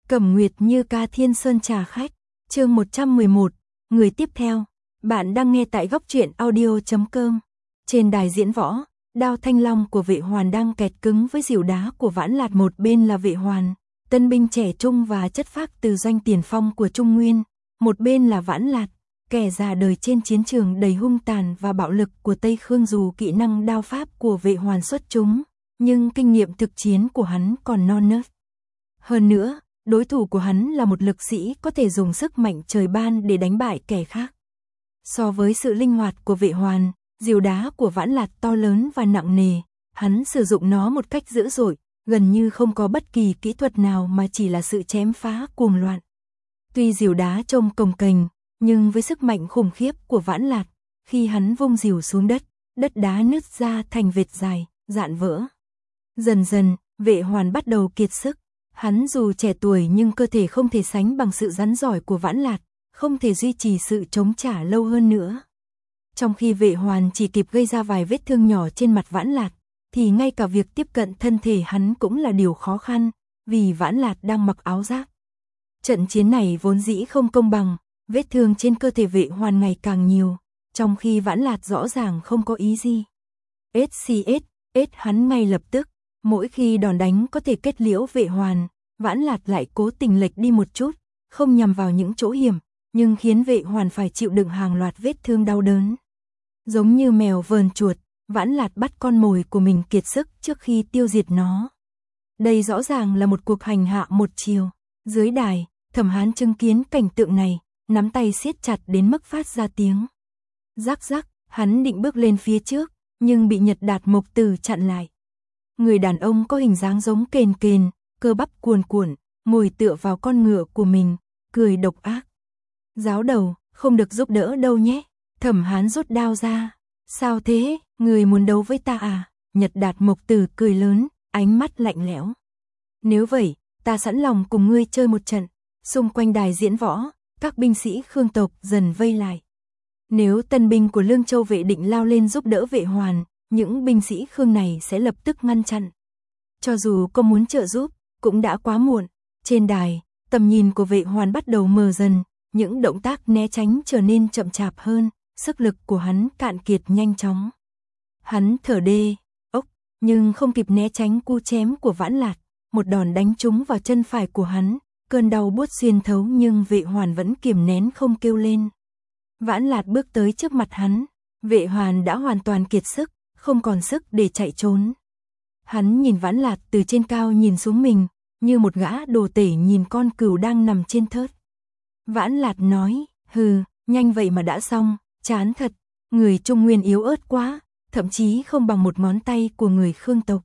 Cẩm Nguyệt Như Ca Thiên Sơn trà khách, chương 111, người tiếp theo. Bạn đang nghe tại góc truyện audio.com. Trên đài diễn võ, đao thanh long của Vệ Hoàn đang kẹt cứng với rìu đá của Vãn Lạt, một bên là Vệ Hoàn, tân binh trẻ trung và chất phác từ doanh tiền phong của Trung Nguyên, một bên là Vãn Lạt, kẻ già đời trên chiến trường đầy hung tàn và bạo lực của Tây Khương. Dù kỹ năng đao pháp của Vệ Hoàn xuất chúng, nhưng kinh nghiệm thực chiến của hắn còn non nớt. Hơn nữa, đối thủ của hắn là một lực sĩ có thể dùng sức mạnh trời ban để đánh bại kẻ khác. So với sự linh hoạt của Vệ Hoàn, rìu đá của Vãn Lạt to lớn và nặng nề, hắn sử dụng nó một cách dữ dội, gần như không có bất kỳ kỹ thuật nào mà chỉ là sự chém phá cuồng loạn. Tuy rìu đá trông cồng kềnh, nhưng với sức mạnh khủng khiếp của Vãn Lạt, khi hắn vung rìu xuống đất, đất đá nứt ra thành vệt dài, dạn vỡ. Dần dần, Vệ Hoàn bắt đầu kiệt sức. Hắn dù trẻ tuổi nhưng cơ thể không thể sánh bằng sự rắn giỏi của Vãn Lạt, không thể duy trì sự chống trả lâu hơn nữa. Trong khi Vệ Hoàn chỉ kịp gây ra vài vết thương nhỏ trên mặt Vãn Lạt, thì ngay cả việc tiếp cận thân thể hắn cũng là điều khó khăn, vì Vãn Lạt đang mặc áo giáp. Trận chiến này vốn dĩ không công bằng, vết thương trên cơ thể Vệ Hoàn ngày càng nhiều, trong khi Vãn Lạt rõ ràng không có ý gì. SCS, hắn ngay lập tức. Mỗi khi đòn đánh có thể kết liễu Vệ Hoàn, Vãn Lạt lại cố tình lệch đi một chút, không nhằm vào những chỗ hiểm, nhưng khiến Vệ Hoàn phải chịu đựng hàng loạt vết thương đau đớn. Giống như mèo vờn chuột, Vãn Lạt bắt con mồi của mình kiệt sức trước khi tiêu diệt nó. Đây rõ ràng là một cuộc hành hạ một chiều. Dưới đài, Thẩm Hán chứng kiến cảnh tượng này, nắm tay siết chặt đến mức phát ra tiếng. Rắc rắc, hắn định bước lên phía trước, nhưng bị Nhật Đạt Mộc Tử chặn lại. Người đàn ông có hình dáng giống kền kền, cơ bắp cuồn cuộn, ngồi tựa vào con ngựa của mình, cười độc ác. Giáo đầu, không được giúp đỡ đâu nhé. Thẩm Hán rút đao ra. Sao thế, người muốn đấu với ta à? Nhật Đạt Mộc Tử cười lớn, ánh mắt lạnh lẽo. Nếu vậy, ta sẵn lòng cùng ngươi chơi một trận. Xung quanh đài diễn võ, các binh sĩ Khương tộc dần vây lại. Nếu tân binh của Lương Châu Vệ định lao lên giúp đỡ Vệ Hoàn, những binh sĩ Khương này sẽ lập tức ngăn chặn. Cho dù có muốn trợ giúp, cũng đã quá muộn. Trên đài, tầm nhìn của Vệ Hoàn bắt đầu mờ dần, những động tác né tránh trở nên chậm chạp hơn, sức lực của hắn cạn kiệt nhanh chóng. Hắn thở đê, nhưng không kịp né tránh cú chém của Vãn Lạt, một đòn đánh trúng vào chân phải của hắn, cơn đau buốt xuyên thấu nhưng Vệ Hoàn vẫn kiềm nén không kêu lên. Vãn Lạt bước tới trước mặt hắn, Vệ Hoàn đã hoàn toàn kiệt sức, không còn sức để chạy trốn. Hắn nhìn Vãn Lạt từ trên cao nhìn xuống mình, như một gã đồ tể nhìn con cừu đang nằm trên thớt. Vãn Lạt nói, hừ, nhanh vậy mà đã xong, chán thật, người Trung Nguyên yếu ớt quá, thậm chí không bằng một ngón tay của người Khương tộc.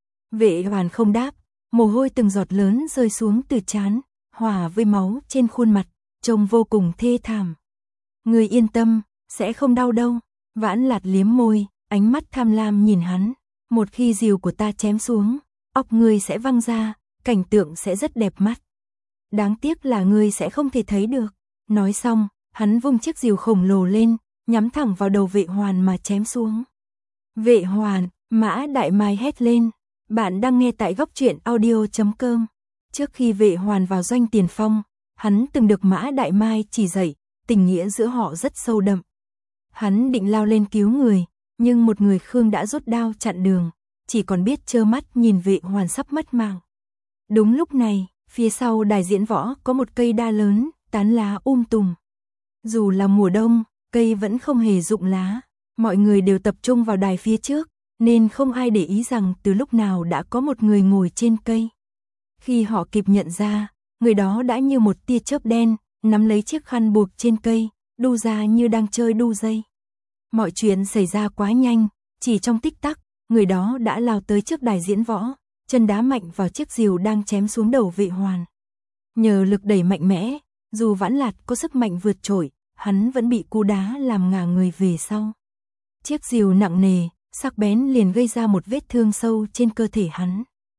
Vệ Hoàn không đáp, mồ hôi từng giọt lớn rơi xuống từ trán, hòa với máu trên khuôn mặt, trông vô cùng thê thảm. Người yên tâm, sẽ không đau đâu. Vãn Lạt liếm môi, ánh mắt tham lam nhìn hắn. Một khi rìu của ta chém xuống, óc ngươi sẽ văng ra, cảnh tượng sẽ rất đẹp mắt. Đáng tiếc là ngươi sẽ không thể thấy được. Nói xong, hắn vung chiếc rìu khổng lồ lên, nhắm thẳng vào đầu Vệ Hoàn mà chém xuống. Vệ Hoàn, Mã Đại Mai hét lên. Bạn đang nghe tại góc truyện audio.com. Trước khi Vệ Hoàn vào doanh tiền phong, hắn từng được Mã Đại Mai chỉ dạy, tình nghĩa giữa họ rất sâu đậm. Hắn định lao lên cứu người, nhưng một người Khương đã rút đao chặn đường, chỉ còn biết trơ mắt nhìn Vệ Hoàn sắp mất mạng. Đúng lúc này, phía sau đài diễn võ có một cây đa lớn, tán lá tùm. Dù là mùa đông, cây vẫn không hề rụng lá. Mọi người đều tập trung vào đài phía trước, nên không ai để ý rằng từ lúc nào đã có một người ngồi trên cây. Khi họ kịp nhận ra, người đó đã như một tia chớp đen, nắm lấy chiếc khăn buộc trên cây, đu ra như đang chơi đu dây. Mọi chuyện xảy ra quá nhanh, chỉ trong tích tắc, người đó đã lao tới trước đài diễn võ, chân đá mạnh vào chiếc rìu đang chém xuống đầu Vệ Hoàn. Nhờ lực đẩy mạnh mẽ, dù Vãn Lạt có sức mạnh vượt trội, hắn vẫn bị cú đá làm ngả người về sau. Chiếc rìu nặng nề, sắc bén liền gây ra một vết thương sâu trên cơ thể hắn.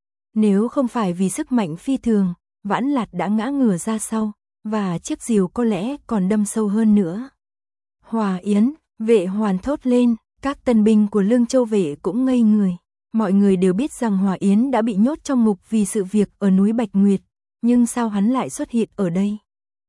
Nếu không phải vì sức mạnh phi thường, Vãn Lạt đã ngã ngửa ra sau, và chiếc rìu có lẽ còn đâm sâu hơn nữa. Hòa Yến, Vệ Hoàn thốt lên, các tân binh của Lương Châu Vệ cũng ngây người. Mọi người đều biết rằng Hòa Yến đã bị nhốt trong ngục vì sự việc ở núi Bạch Nguyệt, nhưng sao hắn lại xuất hiện ở đây?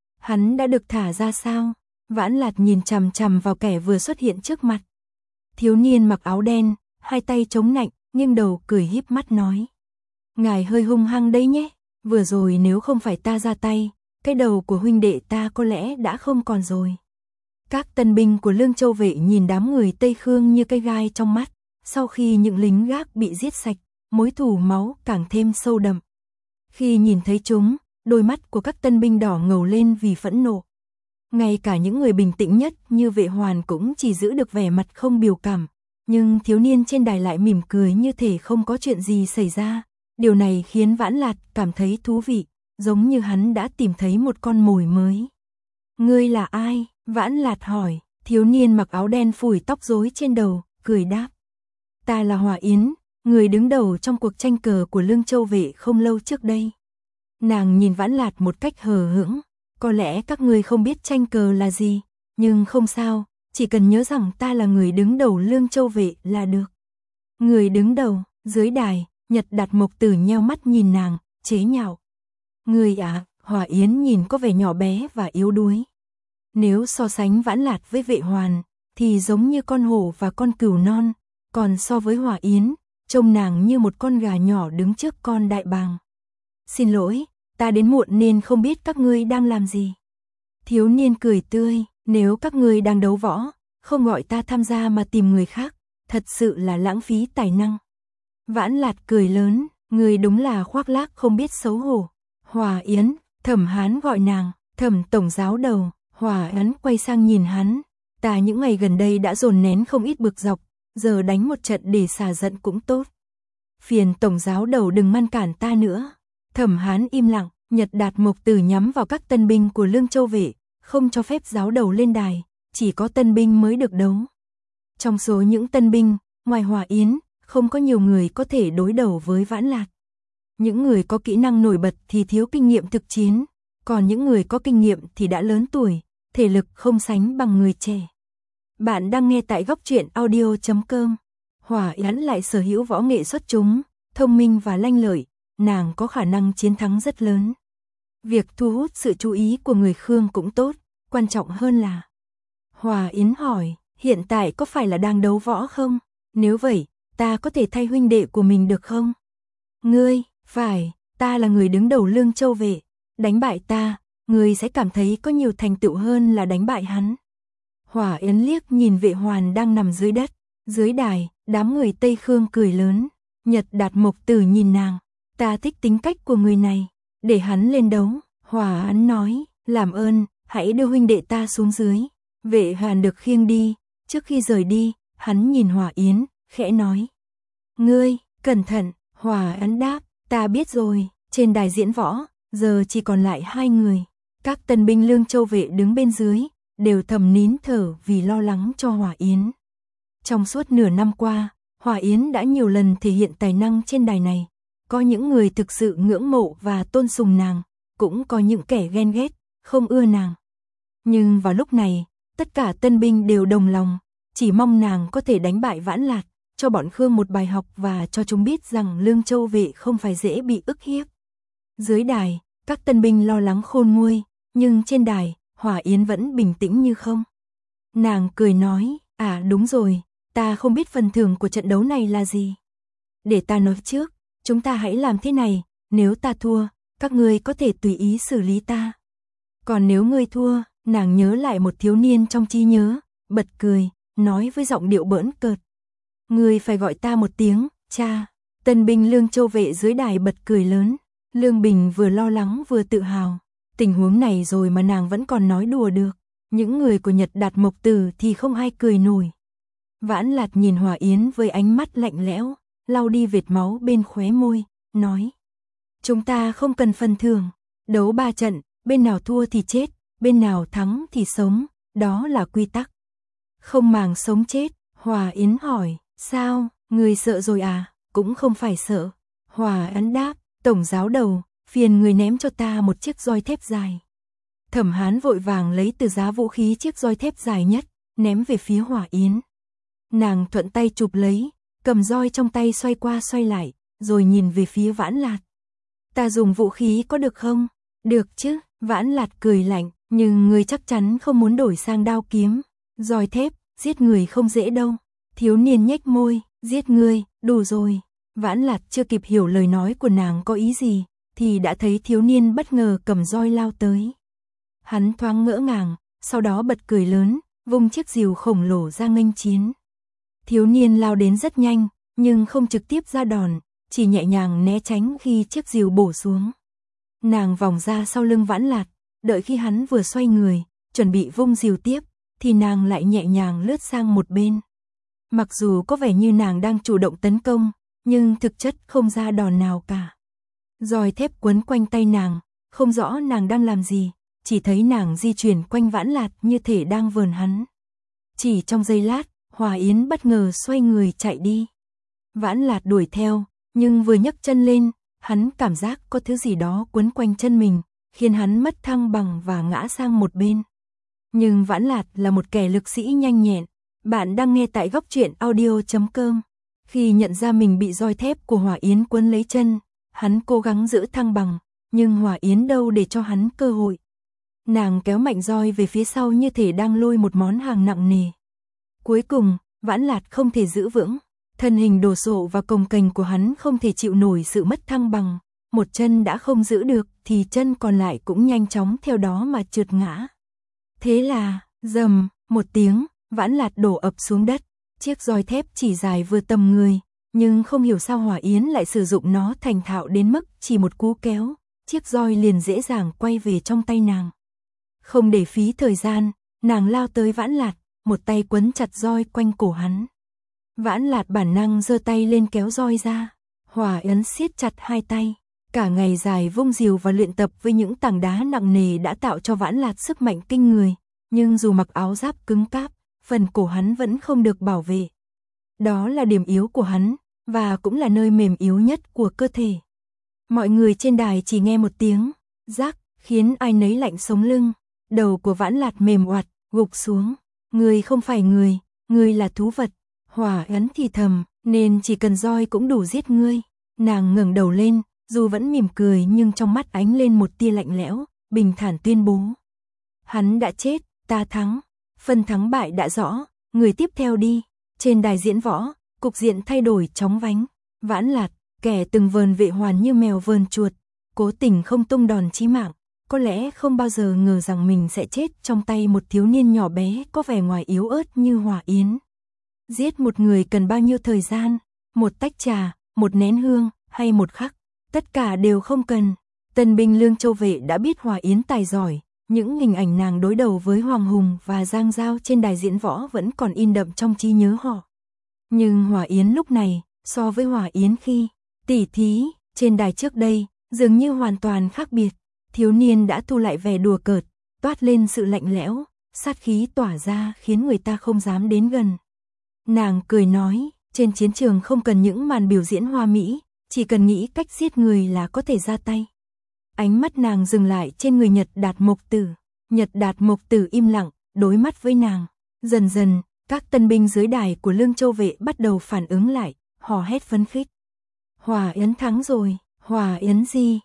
Hắn đã được thả ra sao? Vãn Lạt nhìn chằm chằm vào kẻ vừa xuất hiện trước mặt. Thiếu niên mặc áo đen, hai tay chống nạnh, nghiêng đầu cười híp mắt nói. Ngài hơi hung hăng đấy nhé, vừa rồi nếu không phải ta ra tay, cái đầu của huynh đệ ta có lẽ đã không còn rồi. Các tân binh của Lương Châu Vệ nhìn đám người Tây Khương như cây gai trong mắt, sau khi những lính gác bị giết sạch, mối thù máu càng thêm sâu đậm. Khi nhìn thấy chúng, đôi mắt của các tân binh đỏ ngầu lên vì phẫn nộ. Ngay cả những người bình tĩnh nhất như Vệ Hoàn cũng chỉ giữ được vẻ mặt không biểu cảm, nhưng thiếu niên trên đài lại mỉm cười như thể không có chuyện gì xảy ra. Điều này khiến Vãn Lạt cảm thấy thú vị, giống như hắn đã tìm thấy một con mồi mới. Ngươi là ai? Vãn Lạt hỏi. Thiếu niên mặc áo đen phủi tóc rối trên đầu, cười đáp. Ta là Hỏa Yến, người đứng đầu trong cuộc tranh cờ của Lương Châu Vệ không lâu trước đây. Nàng nhìn Vãn Lạt một cách hờ hững. Có lẽ các ngươi không biết tranh cờ là gì, nhưng không sao, chỉ cần nhớ rằng ta là người đứng đầu Lương Châu Vệ là được. Người đứng đầu, dưới đài, Nhật Đạt Mộc Tử nheo mắt nhìn nàng, chế nhạo. Người à, Hỏa Yến nhìn có vẻ nhỏ bé và yếu đuối. Nếu so sánh Vãn Lạt với Vệ Hoàn, thì giống như con hổ và con cừu non, còn so với Hỏa Yến, trông nàng như một con gà nhỏ đứng trước con đại bàng. Xin lỗi, ta đến muộn nên không biết các ngươi đang làm gì. Thiếu niên cười tươi, nếu các ngươi đang đấu võ, không gọi ta tham gia mà tìm người khác, thật sự là lãng phí tài năng. Vãn Lạt cười lớn, người đúng là khoác lác không biết xấu hổ. Hỏa Yến, Thẩm Hán gọi nàng, Thẩm tổng giáo đầu. Hỏa Yến quay sang nhìn hắn, ta những ngày gần đây đã dồn nén không ít bực dọc, giờ đánh một trận để xả giận cũng tốt. Phiền tổng giáo đầu đừng ngăn cản ta nữa. Thẩm Hán im lặng, Nhật Đạt Mộc Tử nhắm vào các tân binh của Lương Châu Vệ, không cho phép giáo đầu lên đài, chỉ có tân binh mới được đấu. Trong số những tân binh, ngoài Hỏa Yến, không có nhiều người có thể đối đầu với Vãn Lạt. Những người có kỹ năng nổi bật thì thiếu kinh nghiệm thực chiến, còn những người có kinh nghiệm thì đã lớn tuổi, thể lực không sánh bằng người trẻ. Bạn đang nghe tại góc truyện audio.com. Hỏa Yến lại sở hữu võ nghệ xuất chúng, thông minh và lanh lợi, nàng có khả năng chiến thắng rất lớn. Việc thu hút sự chú ý của người Khương cũng tốt, quan trọng hơn là. Hỏa Yến hỏi, hiện tại có phải là đang đấu võ không? Nếu vậy, ta có thể thay huynh đệ của mình được không? Ngươi, phải, ta là người đứng đầu Lương Châu Vệ, đánh bại ta, ngươi sẽ cảm thấy có nhiều thành tựu hơn là đánh bại hắn. Hỏa Yến liếc nhìn Vệ Hoàn đang nằm dưới đất, dưới đài, đám người Tây Khương cười lớn. Nhật Đạt Mộc Tử nhìn nàng, ta thích tính cách của người này, để hắn lên đấu. Hỏa Yến nói, làm ơn, hãy đưa huynh đệ ta xuống dưới. Vệ Hàn được khiêng đi, trước khi rời đi, hắn nhìn Hỏa Yến, khẽ nói. Ngươi, cẩn thận, Hỏa Yến đáp, ta biết rồi. Trên đài diễn võ, giờ chỉ còn lại 2 người. Các tân binh Lương Châu Vệ đứng bên dưới, đều thầm nín thở vì lo lắng cho Hỏa Yến. Trong suốt nửa năm qua, Hỏa Yến đã nhiều lần thể hiện tài năng trên đài này. Có những người thực sự ngưỡng mộ và tôn sùng nàng, cũng có những kẻ ghen ghét, không ưa nàng. Nhưng vào lúc này, tất cả tân binh đều đồng lòng, chỉ mong nàng có thể đánh bại Vãn Lạt, cho bọn Khương một bài học và cho chúng biết rằng Lương Châu Vệ không phải dễ bị ức hiếp. Dưới đài, các tân binh lo lắng khôn nguôi, nhưng trên đài, Hỏa Yến vẫn bình tĩnh như không. Nàng cười nói, à đúng rồi, ta không biết phần thưởng của trận đấu này là gì. Để ta nói trước, chúng ta hãy làm thế này, nếu ta thua, các ngươi có thể tùy ý xử lý ta. Còn nếu ngươi thua, nàng nhớ lại một thiếu niên trong trí nhớ, bật cười, nói với giọng điệu bỡn cợt. Ngươi phải gọi ta một tiếng, cha. Tân binh Lương Châu Vệ dưới đài bật cười lớn. Lương Bình vừa lo lắng vừa tự hào. Tình huống này rồi mà nàng vẫn còn nói đùa được. Những người của Nhật Đạt Mộc Tử thì không ai cười nổi. Vãn Lạt nhìn Hỏa Yến với ánh mắt lạnh lẽo, lau đi vệt máu bên khóe môi, nói. Chúng ta không cần phần thưởng. Đấu 3 trận, bên nào thua thì chết, bên nào thắng thì sống, đó là quy tắc. Không màng sống chết, Hỏa Yến hỏi, sao, người sợ rồi à? Cũng không phải sợ. Hỏa Yến đáp, tổng giáo đầu, phiền người ném cho ta một chiếc roi thép dài. Thẩm Hán vội vàng lấy từ giá vũ khí chiếc roi thép dài nhất, ném về phía Hỏa Yến. Nàng thuận tay chụp lấy, cầm roi trong tay xoay qua xoay lại, rồi nhìn về phía Vãn Lạt. Ta dùng vũ khí có được không? Được chứ, Vãn Lạt cười lạnh, nhưng ngươi chắc chắn không muốn đổi sang đao kiếm, roi thép, giết người không dễ đâu. Thiếu niên nhếch môi, giết ngươi, đủ rồi. Vãn Lạt chưa kịp hiểu lời nói của nàng có ý gì, thì đã thấy thiếu niên bất ngờ cầm roi lao tới. Hắn thoáng ngỡ ngàng, sau đó bật cười lớn, vung chiếc rìu khổng lồ ra nghênh chiến. Thiếu niên lao đến rất nhanh, nhưng không trực tiếp ra đòn, chỉ nhẹ nhàng né tránh khi chiếc rìu bổ xuống. Nàng vòng ra sau lưng Vãn Lạt, đợi khi hắn vừa xoay người, chuẩn bị vung rìu tiếp, thì nàng lại nhẹ nhàng lướt sang một bên. Mặc dù có vẻ như nàng đang chủ động tấn công, nhưng thực chất không ra đòn nào cả. Roi thép quấn quanh tay nàng, không rõ nàng đang làm gì, chỉ thấy nàng di chuyển quanh Vãn Lạt như thể đang vờn hắn. Chỉ trong giây lát, Hòa Yến bất ngờ xoay người chạy đi. Vãn Lạt đuổi theo, nhưng vừa nhấc chân lên, hắn cảm giác có thứ gì đó quấn quanh chân mình, khiến hắn mất thăng bằng và ngã sang một bên. Nhưng Vãn Lạt là một kẻ lực sĩ nhanh nhẹn. Bạn đang nghe tại góc truyện audio.com. Khi nhận ra mình bị roi thép của Hòa Yến quấn lấy chân, hắn cố gắng giữ thăng bằng, nhưng Hòa Yến đâu để cho hắn cơ hội. Nàng kéo mạnh roi về phía sau như thể đang lôi một món hàng nặng nề. Cuối cùng, Vãn Lạt không thể giữ vững, thân hình đồ sộ và cồng kềnh của hắn không thể chịu nổi sự mất thăng bằng, một chân đã không giữ được thì chân còn lại cũng nhanh chóng theo đó mà trượt ngã. Thế là, rầm, một tiếng, Vãn Lạt đổ ập xuống đất, chiếc roi thép chỉ dài vừa tầm người, nhưng không hiểu sao Hòa Yến lại sử dụng nó thành thạo đến mức chỉ một cú kéo, chiếc roi liền dễ dàng quay về trong tay nàng. Không để phí thời gian, nàng lao tới Vãn Lạt, một tay quấn chặt roi quanh cổ hắn. Vãn Lạt bản năng giơ tay lên kéo roi ra, Hòa Yến siết chặt hai tay. Cả ngày dài vung rìu và luyện tập với những tảng đá nặng nề đã tạo cho Vãn Lạt sức mạnh kinh người, nhưng dù mặc áo giáp cứng cáp, phần cổ hắn vẫn không được bảo vệ. Đó là điểm yếu của hắn, và cũng là nơi mềm yếu nhất của cơ thể. Mọi người trên đài chỉ nghe một tiếng rắc, khiến ai nấy lạnh sống lưng. Đầu của Vãn Lạt mềm oặt, gục xuống. Người không phải người, người là thú vật. Hòa Yến thì thầm, nên chỉ cần roi cũng đủ giết ngươi. Nàng ngẩng đầu lên, dù vẫn mỉm cười nhưng trong mắt ánh lên một tia lạnh lẽo, bình thản tuyên bố. Hắn đã chết, ta thắng. Phần thắng bại đã rõ, người tiếp theo đi. Trên đài diễn võ, cục diện thay đổi chóng vánh. Vãn Lạt, kẻ từng vờn Vệ Hoàn như mèo vờn chuột, cố tình không tung đòn chí mạng, có lẽ không bao giờ ngờ rằng mình sẽ chết trong tay một thiếu niên nhỏ bé có vẻ ngoài yếu ớt như Hòa Yến. Giết một người cần bao nhiêu thời gian? Một tách trà, một nén hương, hay một khắc? Tất cả đều không cần. Tân binh Lương Châu Vệ đã biết Hòa Yến tài giỏi, những hình ảnh nàng đối đầu với Hoàng Hùng và Giang Giao trên đài diễn võ vẫn còn in đậm trong trí nhớ họ. Nhưng Hòa Yến lúc này, so với Hòa Yến khi tỉ thí trên đài trước đây, dường như hoàn toàn khác biệt. Thiếu niên đã thu lại vẻ đùa cợt, toát lên sự lạnh lẽo, sát khí tỏa ra khiến người ta không dám đến gần. Nàng cười nói, trên chiến trường không cần những màn biểu diễn hoa mỹ, chỉ cần nghĩ cách giết người là có thể ra tay. Ánh mắt nàng dừng lại trên người Nhật Đạt Mộc Tử. Nhật Đạt Mộc Tử im lặng, đối mắt với nàng. Dần dần, các tân binh dưới đài của Lương Châu Vệ bắt đầu phản ứng lại, hò hét phấn khích. Hòa Yến thắng rồi, Hòa Yến gì,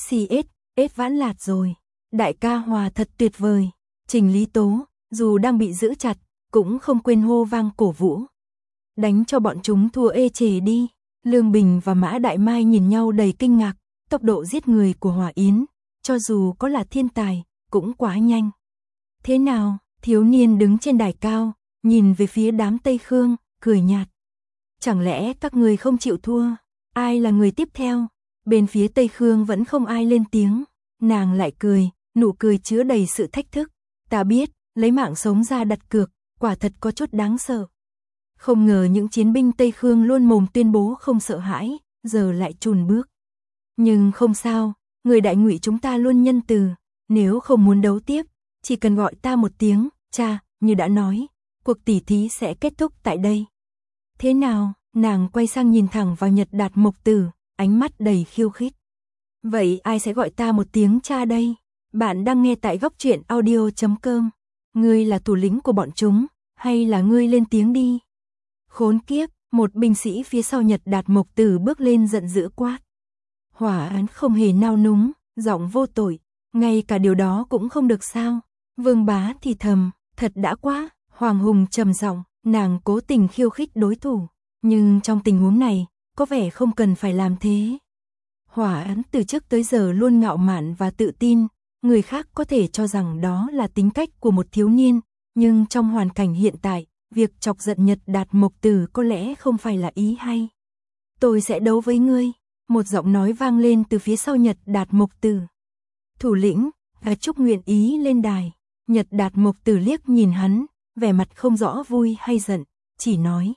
SCS, Vãn Lạt rồi. Đại ca Hòa thật tuyệt vời. Trình Lý Tố, dù đang bị giữ chặt, cũng không quên hô vang cổ vũ. Đánh cho bọn chúng thua ê chề đi. Lương Bình và Mã Đại Mai nhìn nhau đầy kinh ngạc, tốc độ giết người của Hòa Yến, cho dù có là thiên tài, cũng quá nhanh. Thế nào? Thiếu niên đứng trên đài cao, nhìn về phía đám Tây Khương, cười nhạt. Chẳng lẽ các người không chịu thua? Ai là người tiếp theo? Bên phía Tây Khương vẫn không ai lên tiếng. Nàng lại cười, nụ cười chứa đầy sự thách thức. Ta biết, lấy mạng sống ra đặt cược, quả thật có chút đáng sợ. Không ngờ những chiến binh Tây Khương luôn mồm tuyên bố không sợ hãi, giờ lại chùn bước. Nhưng không sao, người Đại Ngụy chúng ta luôn nhân từ, nếu không muốn đấu tiếp, chỉ cần gọi ta một tiếng, cha, như đã nói, cuộc tỉ thí sẽ kết thúc tại đây. Thế nào? Nàng quay sang nhìn thẳng vào Nhật Đạt Mộc Tử, ánh mắt đầy khiêu khích. Vậy ai sẽ gọi ta một tiếng cha đây? Bạn đang nghe tại góc truyện audio.com. Ngươi là thủ lĩnh của bọn chúng, hay là ngươi lên tiếng đi? Khốn kiếp, một binh sĩ phía sau Nhật Đạt Mộc Tử bước lên giận dữ quát. Hòa Yến không hề nao núng, giọng vô tội. Ngay cả điều đó cũng không được sao? Vương Bá thì thầm, thật đã quá. Hoàng Hùng trầm giọng, nàng cố tình khiêu khích đối thủ, nhưng trong tình huống này, có vẻ không cần phải làm thế. Hỏa Ấn từ trước tới giờ luôn ngạo mạn và tự tin, người khác có thể cho rằng đó là tính cách của một thiếu niên, nhưng trong hoàn cảnh hiện tại, việc chọc giận Nhật Đạt Mộc Tử có lẽ không phải là ý hay. Tôi sẽ đấu với ngươi, một giọng nói vang lên từ phía sau Nhật Đạt Mộc Tử. Thủ lĩnh, Hà Trúc nguyện ý lên đài. Nhật Đạt Mộc Tử liếc nhìn hắn, vẻ mặt không rõ vui hay giận, chỉ nói.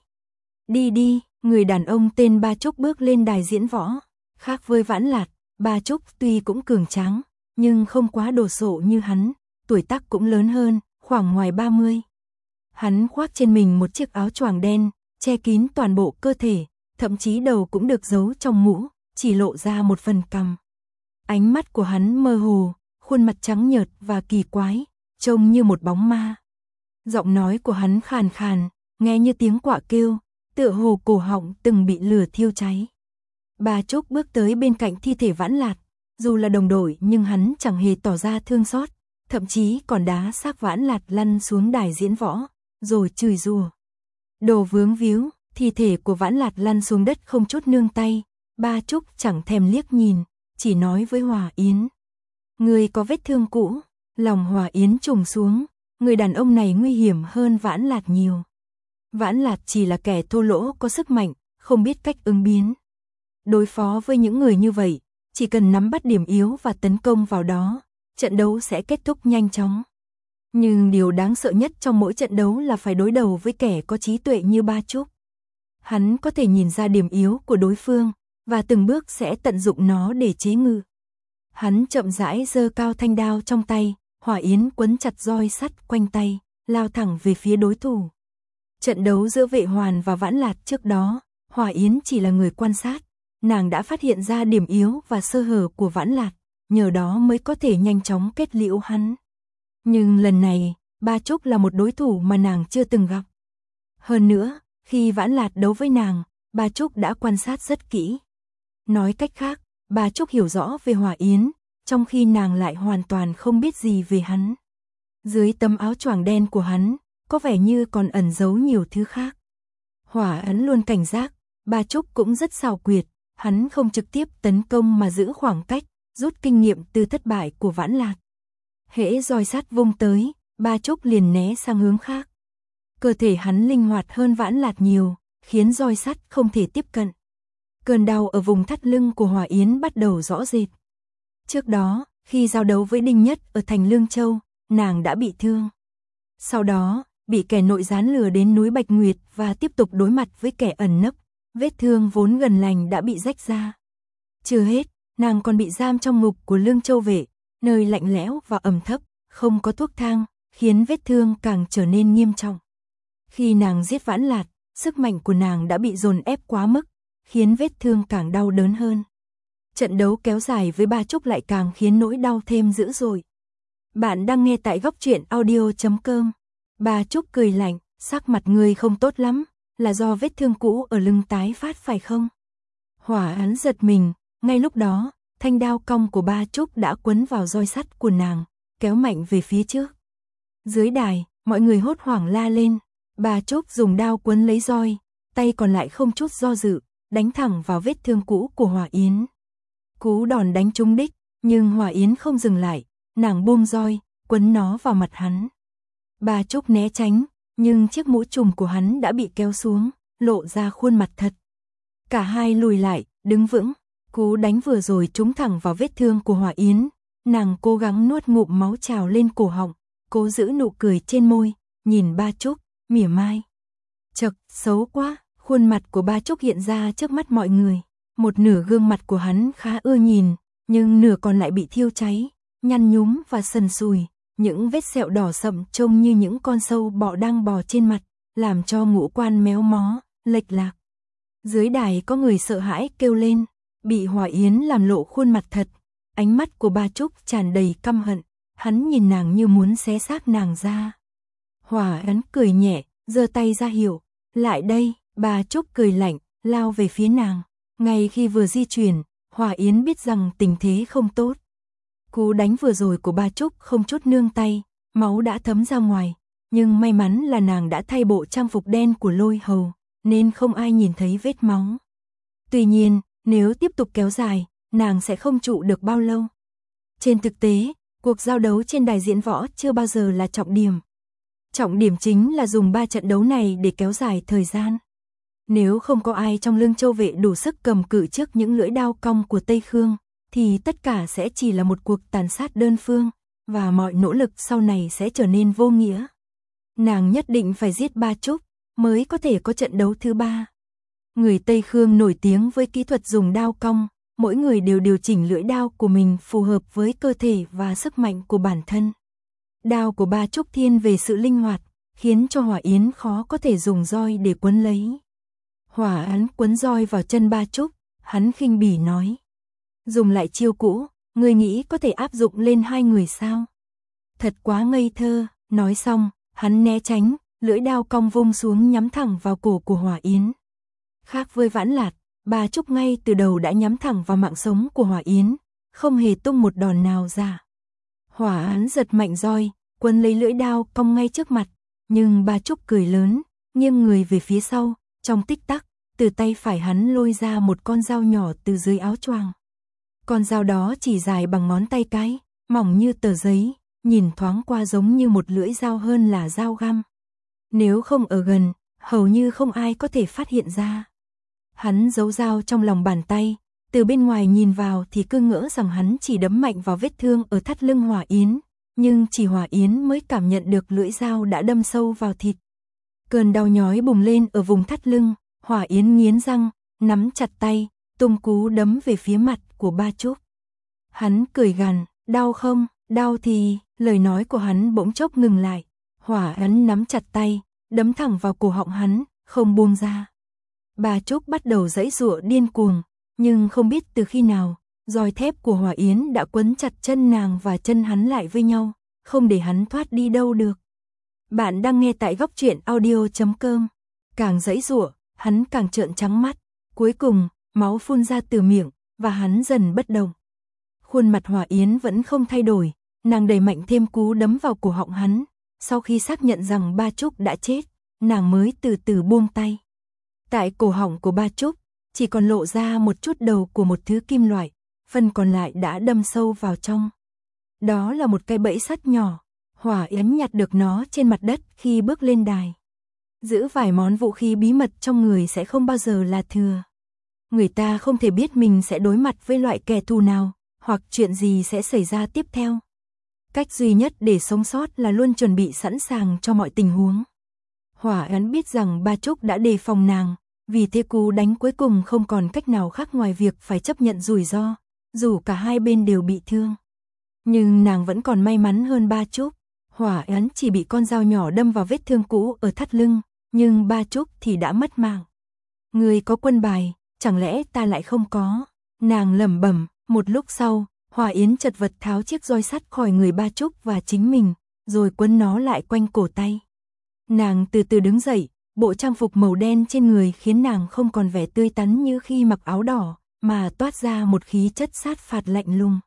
Đi đi, người đàn ông tên Ba Trúc bước lên đài diễn võ. Khác với Vãn Lạt, Ba Trúc tuy cũng cường tráng, nhưng không quá đồ sộ như hắn, tuổi tác cũng lớn hơn, khoảng ngoài 30. Hắn khoác trên mình một chiếc áo choàng đen, che kín toàn bộ cơ thể, thậm chí đầu cũng được giấu trong mũ, chỉ lộ ra một phần cằm. Ánh mắt của hắn mơ hồ, khuôn mặt trắng nhợt và kỳ quái, trông như một bóng ma. Giọng nói của hắn khàn khàn, nghe như tiếng quạ kêu, tựa hồ cổ họng từng bị lửa thiêu cháy. Ba Trúc bước tới bên cạnh thi thể Vãn Lạt, dù là đồng đội nhưng hắn chẳng hề tỏ ra thương xót, thậm chí còn đá xác Vãn Lạt lăn xuống đài diễn võ, rồi chửi rủa. Đồ vướng víu, thi thể của Vãn Lạt lăn xuống đất không chút nương tay, Ba Trúc chẳng thèm liếc nhìn, chỉ nói với Hòa Yến. Người có vết thương cũ, lòng Hòa Yến trùng xuống, người đàn ông này nguy hiểm hơn Vãn Lạt nhiều. Vãn Lạt chỉ là kẻ thô lỗ có sức mạnh, không biết cách ứng biến. Đối phó với những người như vậy, chỉ cần nắm bắt điểm yếu và tấn công vào đó, trận đấu sẽ kết thúc nhanh chóng. Nhưng điều đáng sợ nhất trong mỗi trận đấu là phải đối đầu với kẻ có trí tuệ như Ba Trúc. Hắn có thể nhìn ra điểm yếu của đối phương, và từng bước sẽ tận dụng nó để chế ngự. Hắn chậm rãi giơ cao thanh đao trong tay, Hỏa Yến quấn chặt roi sắt quanh tay, lao thẳng về phía đối thủ. Trận đấu giữa Vệ Hoàn và Vãn Lạt trước đó, Hỏa Yến chỉ là người quan sát, nàng đã phát hiện ra điểm yếu và sơ hở của Vãn Lạt, nhờ đó mới có thể nhanh chóng kết liễu hắn. Nhưng lần này, Ba Trúc là một đối thủ mà nàng chưa từng gặp. Hơn nữa, khi Vãn Lạt đấu với nàng, Ba Trúc đã quan sát rất kỹ. Nói cách khác, Ba Trúc hiểu rõ về Hỏa Yến, trong khi nàng lại hoàn toàn không biết gì về hắn. Dưới tấm áo choàng đen của hắn, có vẻ như còn ẩn giấu nhiều thứ khác. Hỏa Ấn luôn cảnh giác, Ba Trúc cũng rất xảo quyệt, hắn không trực tiếp tấn công mà giữ khoảng cách, rút kinh nghiệm từ thất bại của Vãn Lạt. Hễ roi sắt vung tới, Ba Trúc liền né sang hướng khác. Cơ thể hắn linh hoạt hơn Vãn Lạt nhiều, khiến roi sắt không thể tiếp cận. Cơn đau ở vùng thắt lưng của Hỏa Yến bắt đầu rõ rệt. Trước đó, khi giao đấu với Đinh Nhất ở thành Lương Châu, nàng đã bị thương. Sau đó, bị kẻ nội gián lừa đến núi Bạch Nguyệt và tiếp tục đối mặt với kẻ ẩn nấp, vết thương vốn gần lành đã bị rách ra. Chưa hết, nàng còn bị giam trong ngục của Lương Châu Vệ, nơi lạnh lẽo và ẩm thấp, không có thuốc thang, khiến vết thương càng trở nên nghiêm trọng. Khi nàng giết Vãn Lạt, sức mạnh của nàng đã bị dồn ép quá mức, khiến vết thương càng đau đớn hơn. Trận đấu kéo dài với Ba Trúc lại càng khiến nỗi đau thêm dữ dội. Bạn đang nghe tại góc truyện audio.com. Ba Trúc cười lạnh, sắc mặt ngươi không tốt lắm, là do vết thương cũ ở lưng tái phát phải không? Hỏa Ấn giật mình, ngay lúc đó, thanh đao cong của Ba Trúc đã quấn vào roi sắt của nàng, kéo mạnh về phía trước. Dưới đài, mọi người hốt hoảng la lên, Ba Trúc dùng đao quấn lấy roi, tay còn lại không chút do dự, đánh thẳng vào vết thương cũ của Hỏa Yến. Cú đòn đánh trúng đích, nhưng Hỏa Yến không dừng lại, nàng buông roi, quấn nó vào mặt hắn. Ba Trúc né tránh, nhưng chiếc mũ trùm của hắn đã bị kéo xuống, lộ ra khuôn mặt thật. Cả hai lùi lại, đứng vững, cú đánh vừa rồi trúng thẳng vào vết thương của Hỏa Yến, nàng cố gắng nuốt ngụm máu trào lên cổ họng, cố giữ nụ cười trên môi, nhìn Ba Trúc, mỉa mai. Chậc, xấu quá, khuôn mặt của Ba Trúc hiện ra trước mắt mọi người. Một nửa gương mặt của hắn khá ưa nhìn, nhưng nửa còn lại bị thiêu cháy, nhăn nhúm và sần sùi, những vết sẹo đỏ sậm trông như những con sâu bọ đang bò trên mặt, làm cho ngũ quan méo mó, lệch lạc. Dưới đài có người sợ hãi kêu lên, bị Hỏa Yến làm lộ khuôn mặt thật, ánh mắt của Ba Trúc tràn đầy căm hận, hắn nhìn nàng như muốn xé xác nàng ra. Hỏa Ấn cười nhẹ, giơ tay ra hiệu, lại đây, Ba Trúc cười lạnh, lao về phía nàng. Ngay khi vừa di chuyển, Hỏa Yến biết rằng tình thế không tốt. Cú đánh vừa rồi của ba Trúc không chút nương tay, máu đã thấm ra ngoài, nhưng may mắn là nàng đã thay bộ trang phục đen của Lôi Hầu, nên không ai nhìn thấy vết máu. Tuy nhiên, nếu tiếp tục kéo dài, nàng sẽ không trụ được bao lâu. Trên thực tế, cuộc giao đấu trên đài diễn võ chưa bao giờ là trọng điểm. Trọng điểm chính là dùng 3 trận đấu này để kéo dài thời gian. Nếu không có ai trong Lương Châu Vệ đủ sức cầm cự trước những lưỡi đao cong của Tây Khương, thì tất cả sẽ chỉ là một cuộc tàn sát đơn phương, và mọi nỗ lực sau này sẽ trở nên vô nghĩa. Nàng nhất định phải giết ba Trúc, mới có thể có trận đấu thứ 3. Người Tây Khương nổi tiếng với kỹ thuật dùng đao cong, mỗi người đều điều chỉnh lưỡi đao của mình phù hợp với cơ thể và sức mạnh của bản thân. Đao của ba Trúc thiên về sự linh hoạt, khiến cho Hỏa Yến khó có thể dùng roi để quấn lấy. Hỏa Yến quấn roi vào chân ba Trúc, hắn khinh bỉ nói. Dùng lại chiêu cũ, người nghĩ có thể áp dụng lên hai người sao? Thật quá ngây thơ, nói xong, hắn né tránh, lưỡi đao cong vung xuống nhắm thẳng vào cổ của Hỏa Yến. Khác với Vãn Lạt, ba Trúc ngay từ đầu đã nhắm thẳng vào mạng sống của Hỏa Yến, không hề tung một đòn nào ra. Hỏa Yến giật mạnh roi, quấn lấy lưỡi đao cong ngay trước mặt, nhưng ba Trúc cười lớn, nghiêng người về phía sau, trong tích tắc, từ tay phải hắn lôi ra một con dao nhỏ từ dưới áo choàng. Con dao đó chỉ dài bằng ngón tay cái, mỏng như tờ giấy, nhìn thoáng qua giống như một lưỡi dao hơn là dao găm. Nếu không ở gần, hầu như không ai có thể phát hiện ra. Hắn giấu dao trong lòng bàn tay, từ bên ngoài nhìn vào thì cứ ngỡ rằng hắn chỉ đấm mạnh vào vết thương ở thắt lưng Hỏa Yến, nhưng chỉ Hỏa Yến mới cảm nhận được lưỡi dao đã đâm sâu vào thịt. Cơn đau nhói bùng lên ở vùng thắt lưng, Hỏa Yến nghiến răng, nắm chặt tay, tung cú đấm về phía mặt của ba Trúc. Hắn cười gằn, đau không, đau thì, lời nói của hắn bỗng chốc ngừng lại. Hỏa Yến nắm chặt tay, đấm thẳng vào cổ họng hắn, không buông ra. Ba Trúc bắt đầu giãy giụa điên cuồng, nhưng không biết từ khi nào, roi thép của Hỏa Yến đã quấn chặt chân nàng và chân hắn lại với nhau, không để hắn thoát đi đâu được. Bạn đang nghe tại Góc Truyện Audio.com. Càng giãy giụa, hắn càng trợn trắng mắt, cuối cùng, máu phun ra từ miệng, và hắn dần bất động. Khuôn mặt Hỏa Yến vẫn không thay đổi, nàng đẩy mạnh thêm cú đấm vào cổ họng hắn, sau khi xác nhận rằng ba Trúc đã chết, nàng mới từ từ buông tay. Tại cổ họng của ba Trúc, chỉ còn lộ ra một chút đầu của một thứ kim loại, phần còn lại đã đâm sâu vào trong. Đó là một cái bẫy sắt nhỏ, Hỏa Yến nhặt được nó trên mặt đất khi bước lên đài. Giữ vài món vũ khí bí mật trong người sẽ không bao giờ là thừa. Người ta không thể biết mình sẽ đối mặt với loại kẻ thù nào, hoặc chuyện gì sẽ xảy ra tiếp theo. Cách duy nhất để sống sót là luôn chuẩn bị sẵn sàng cho mọi tình huống. Hỏa Yến biết rằng ba Trúc đã đề phòng nàng, vì thế cú đánh cuối cùng không còn cách nào khác ngoài việc phải chấp nhận rủi ro, dù cả hai bên đều bị thương. Nhưng nàng vẫn còn may mắn hơn ba Trúc. Hỏa Yến chỉ bị con dao nhỏ đâm vào vết thương cũ ở thắt lưng, nhưng ba Trúc thì đã mất mạng. Người có quân bài, chẳng lẽ ta lại không có? Nàng lẩm bẩm. Một lúc sau, Hỏa Yến chật vật tháo chiếc roi sắt khỏi người ba Trúc và chính mình, rồi quấn nó lại quanh cổ tay. Nàng từ từ đứng dậy, bộ trang phục màu đen trên người khiến nàng không còn vẻ tươi tắn như khi mặc áo đỏ, mà toát ra một khí chất sát phạt lạnh lùng.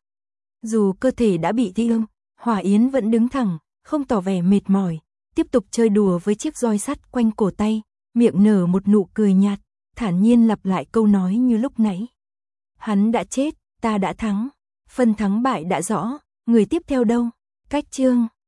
Dù cơ thể đã bị thương, Hỏa Yến vẫn đứng thẳng, không tỏ vẻ mệt mỏi, tiếp tục chơi đùa với chiếc roi sắt quanh cổ tay, miệng nở một nụ cười nhạt, thản nhiên lặp lại câu nói như lúc nãy. Hắn đã chết, ta đã thắng, phân thắng bại đã rõ, người tiếp theo đâu? Cách chương